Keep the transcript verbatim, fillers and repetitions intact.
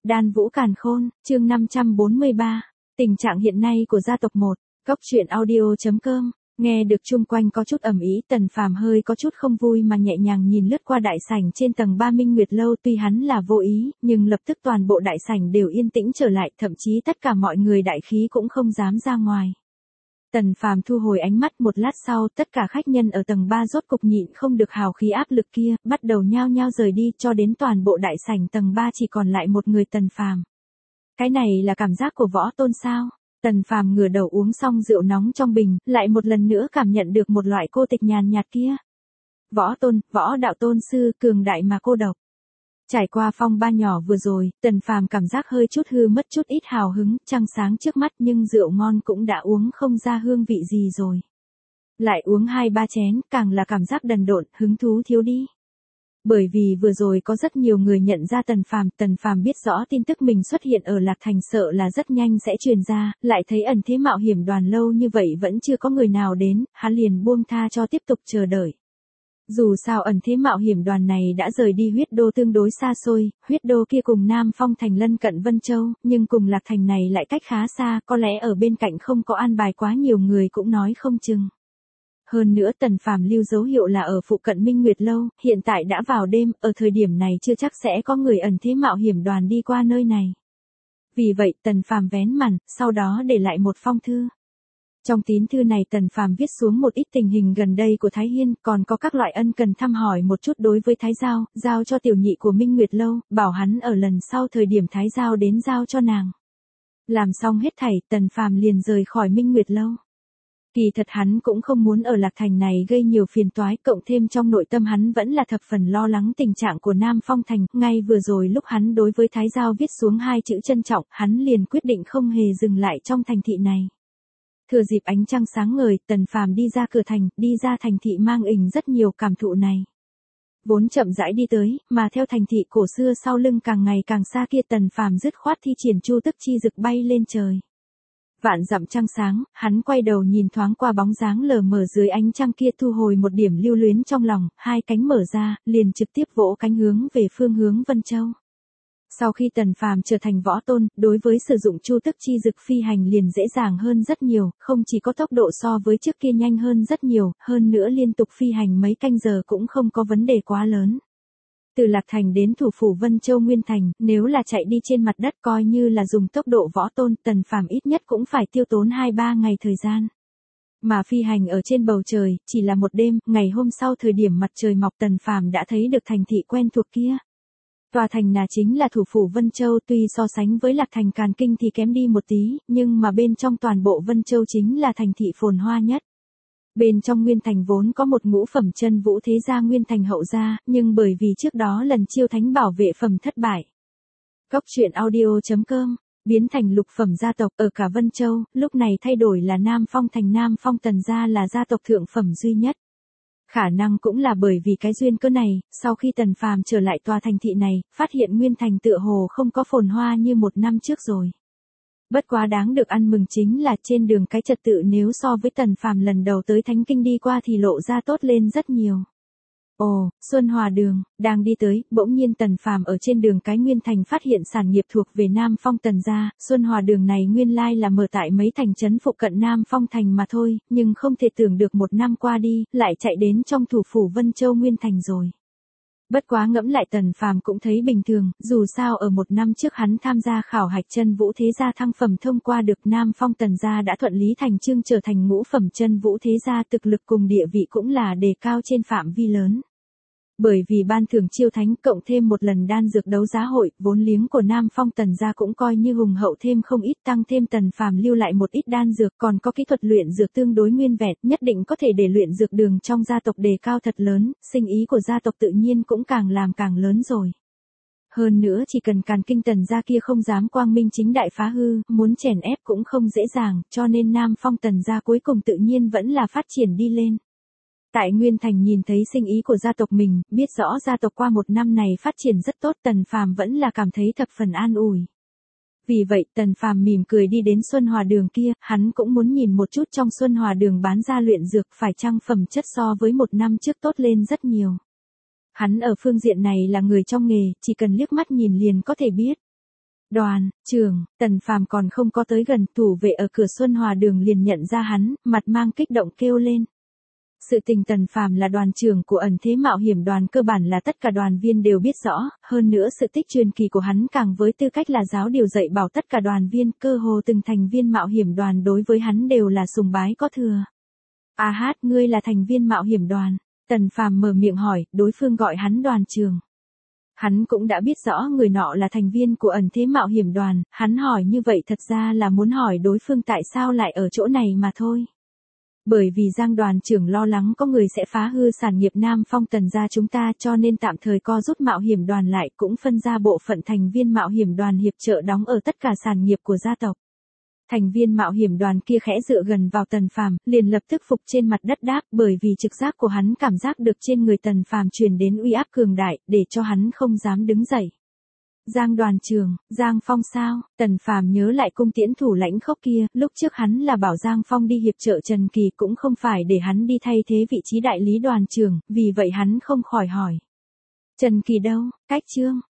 Đan Vũ Càn Khôn, chương năm trăm bốn mươi ba. Tình trạng hiện nay của gia tộc một. Cốc truyện audio chấm com. Nghe được chung quanh có chút ầm ĩ, Tần Phàm hơi có chút không vui mà nhẹ nhàng nhìn lướt qua đại sảnh trên tầng ba Minh Nguyệt lâu, tuy hắn là vô ý, nhưng lập tức toàn bộ đại sảnh đều yên tĩnh trở lại, thậm chí tất cả mọi người đại khí cũng không dám ra ngoài. Tần Phàm thu hồi ánh mắt, một lát sau, tất cả khách nhân ở tầng ba rốt cục nhịn không được hào khí áp lực kia, bắt đầu nhao nhao rời đi, cho đến toàn bộ đại sảnh tầng ba chỉ còn lại một người Tần Phàm. Cái này là cảm giác của Võ Tôn sao? Tần Phàm ngửa đầu uống xong rượu nóng trong bình, lại một lần nữa cảm nhận được một loại cô tịch nhàn nhạt kia. Võ Tôn, Võ đạo tôn sư, cường đại mà cô độc. Trải qua phong ba nhỏ vừa rồi, Tần Phàm cảm giác hơi chút hư mất chút ít hào hứng, trăng sáng trước mắt nhưng rượu ngon cũng đã uống không ra hương vị gì rồi. Lại uống hai ba chén, càng là cảm giác đần độn, hứng thú thiếu đi. Bởi vì vừa rồi có rất nhiều người nhận ra Tần Phàm, Tần Phàm biết rõ tin tức mình xuất hiện ở Lạc Thành sợ là rất nhanh sẽ truyền ra, lại thấy ẩn thế mạo hiểm đoàn lâu như vậy vẫn chưa có người nào đến, hắn liền buông tha cho tiếp tục chờ đợi. Dù sao ẩn thế mạo hiểm đoàn này đã rời đi huyết đô tương đối xa xôi, huyết đô kia cùng Nam Phong Thành lân cận Vân Châu, nhưng cùng Lạc Thành này lại cách khá xa, có lẽ ở bên cạnh không có an bài quá nhiều người cũng nói không chừng. Hơn nữa Tần Phàm lưu dấu hiệu là ở phụ cận Minh Nguyệt lâu, hiện tại đã vào đêm, ở thời điểm này chưa chắc sẽ có người ẩn thế mạo hiểm đoàn đi qua nơi này. Vì vậy Tần Phàm vén màn, sau đó để lại một phong thư. Trong tín thư này Tần Phàm viết xuống một ít tình hình gần đây của Thái Hiên, còn có các loại ân cần thăm hỏi một chút đối với Thái Giao, giao cho tiểu nhị của Minh Nguyệt lâu, bảo hắn ở lần sau thời điểm Thái Giao đến giao cho nàng. Làm xong hết thảy, Tần Phàm liền rời khỏi Minh Nguyệt lâu. Kỳ thật hắn cũng không muốn ở Lạc Thành này gây nhiều phiền toái, cộng thêm trong nội tâm hắn vẫn là thập phần lo lắng tình trạng của Nam Phong Thành, ngay vừa rồi lúc hắn đối với Thái Giao viết xuống hai chữ trân trọng, hắn liền quyết định không hề dừng lại trong thành thị này. Thừa dịp ánh trăng sáng ngời, Tần Phàm đi ra cửa thành, đi ra thành thị mang ình rất nhiều cảm thụ này. Vốn chậm rãi đi tới, mà theo thành thị cổ xưa sau lưng càng ngày càng xa kia, Tần Phàm dứt khoát thi triển chu tức chi dực bay lên trời. Vạn dặm trăng sáng, hắn quay đầu nhìn thoáng qua bóng dáng lờ mờ dưới ánh trăng kia, thu hồi một điểm lưu luyến trong lòng, hai cánh mở ra, liền trực tiếp vỗ cánh hướng về phương hướng Vân Châu. Sau khi Tần Phàm trở thành võ tôn, đối với sử dụng chu tức chi dực phi hành liền dễ dàng hơn rất nhiều, không chỉ có tốc độ so với trước kia nhanh hơn rất nhiều, hơn nữa liên tục phi hành mấy canh giờ cũng không có vấn đề quá lớn. Từ Lạc Thành đến thủ phủ Vân Châu Nguyên Thành, nếu là chạy đi trên mặt đất coi như là dùng tốc độ võ tôn, Tần Phàm ít nhất cũng phải tiêu tốn hai ba ngày thời gian. Mà phi hành ở trên bầu trời, chỉ là một đêm, ngày hôm sau thời điểm mặt trời mọc Tần Phàm đã thấy được thành thị quen thuộc kia. Tòa thành là chính là thủ phủ Vân Châu, tuy so sánh với Lạc Thành Càn Kinh thì kém đi một tí, nhưng mà bên trong toàn bộ Vân Châu chính là thành thị phồn hoa nhất. Bên trong Nguyên Thành vốn có một ngũ phẩm chân vũ thế gia Nguyên Thành hậu gia, nhưng bởi vì trước đó lần chiêu thánh bảo vệ phẩm thất bại. Cốc truyện audio chấm com, biến thành lục phẩm gia tộc ở cả Vân Châu, lúc này thay đổi là Nam Phong Thành Nam Phong Tần gia là gia tộc thượng phẩm duy nhất. Khả năng cũng là bởi vì cái duyên cơ này, sau khi Tần Phàm trở lại tòa thành thị này, phát hiện Nguyên Thành tựa hồ không có phồn hoa như một năm trước rồi. Bất quá đáng được ăn mừng chính là trên đường cái trật tự nếu so với Tần Phàm lần đầu tới Thánh Kinh đi qua thì lộ ra tốt lên rất nhiều. Ồ, Xuân Hòa đường, đang đi tới, bỗng nhiên Tần Phàm ở trên đường cái Nguyên Thành phát hiện sản nghiệp thuộc về Nam Phong Tần gia, Xuân Hòa đường này nguyên lai là mở tại mấy thành trấn phụ cận Nam Phong Thành mà thôi, nhưng không thể tưởng được một năm qua đi, lại chạy đến trong thủ phủ Vân Châu Nguyên Thành rồi. Bất quá ngẫm lại Tần Phàm cũng thấy bình thường, dù sao ở một năm trước hắn tham gia khảo hạch chân vũ thế gia thăng phẩm thông qua được, Nam Phong Tần gia đã thuận lý thành chương trở thành ngũ phẩm chân vũ thế gia, thực lực cùng địa vị cũng là đề cao trên phạm vi lớn. Bởi vì ban thưởng chiêu thánh cộng thêm một lần đan dược đấu giá hội, vốn liếng của Nam Phong Tần gia cũng coi như hùng hậu thêm không ít, tăng thêm Tần Phàm lưu lại một ít đan dược, còn có kỹ thuật luyện dược tương đối nguyên vẹn, nhất định có thể để luyện dược đường trong gia tộc đề cao thật lớn, sinh ý của gia tộc tự nhiên cũng càng làm càng lớn rồi. Hơn nữa chỉ cần Càn Kinh Tần gia kia không dám quang minh chính đại phá hư, muốn chèn ép cũng không dễ dàng, cho nên Nam Phong Tần gia cuối cùng tự nhiên vẫn là phát triển đi lên. Tại Nguyên Thành nhìn thấy sinh ý của gia tộc mình, biết rõ gia tộc qua một năm này phát triển rất tốt, Tần Phàm vẫn là cảm thấy thập phần an ủi. Vì vậy Tần Phàm mỉm cười đi đến Xuân Hòa đường kia, hắn cũng muốn nhìn một chút trong Xuân Hòa đường bán ra luyện dược phải chăng phẩm chất so với một năm trước tốt lên rất nhiều. Hắn ở phương diện này là người trong nghề, chỉ cần liếc mắt nhìn liền có thể biết. Đoàn trưởng, Tần Phàm còn không có tới gần, thủ vệ ở cửa Xuân Hòa đường liền nhận ra hắn, mặt mang kích động kêu lên. Sự tình Tần Phàm là đoàn trưởng của ẩn thế mạo hiểm đoàn cơ bản là tất cả đoàn viên đều biết rõ, hơn nữa sự tích truyền kỳ của hắn càng với tư cách là giáo điều dạy bảo tất cả đoàn viên, cơ hồ từng thành viên mạo hiểm đoàn đối với hắn đều là sùng bái có thừa. A hát, ngươi là thành viên mạo hiểm đoàn. Tần Phàm mở miệng hỏi, đối phương gọi hắn đoàn trưởng. Hắn cũng đã biết rõ người nọ là thành viên của ẩn thế mạo hiểm đoàn, hắn hỏi như vậy thật ra là muốn hỏi đối phương tại sao lại ở chỗ này mà thôi. Bởi vì Giang đoàn trưởng lo lắng có người sẽ phá hư sản nghiệp Nam Phong Tần gia chúng ta cho nên tạm thời co rút mạo hiểm đoàn lại, cũng phân ra bộ phận thành viên mạo hiểm đoàn hiệp trợ đóng ở tất cả sản nghiệp của gia tộc. Thành viên mạo hiểm đoàn kia khẽ dựa gần vào Tần Phàm, liền lập tức phục trên mặt đất đáp, bởi vì trực giác của hắn cảm giác được trên người Tần Phàm truyền đến uy áp cường đại, để cho hắn không dám đứng dậy. Giang đoàn trưởng, Giang Phong sao? Tần Phàm nhớ lại cung tiễn thủ lãnh khốc kia, lúc trước hắn là bảo Giang Phong đi hiệp trợ Trần Kỳ, cũng không phải để hắn đi thay thế vị trí đại lý đoàn trưởng, vì vậy hắn không khỏi hỏi. Trần Kỳ đâu? Cách Trương,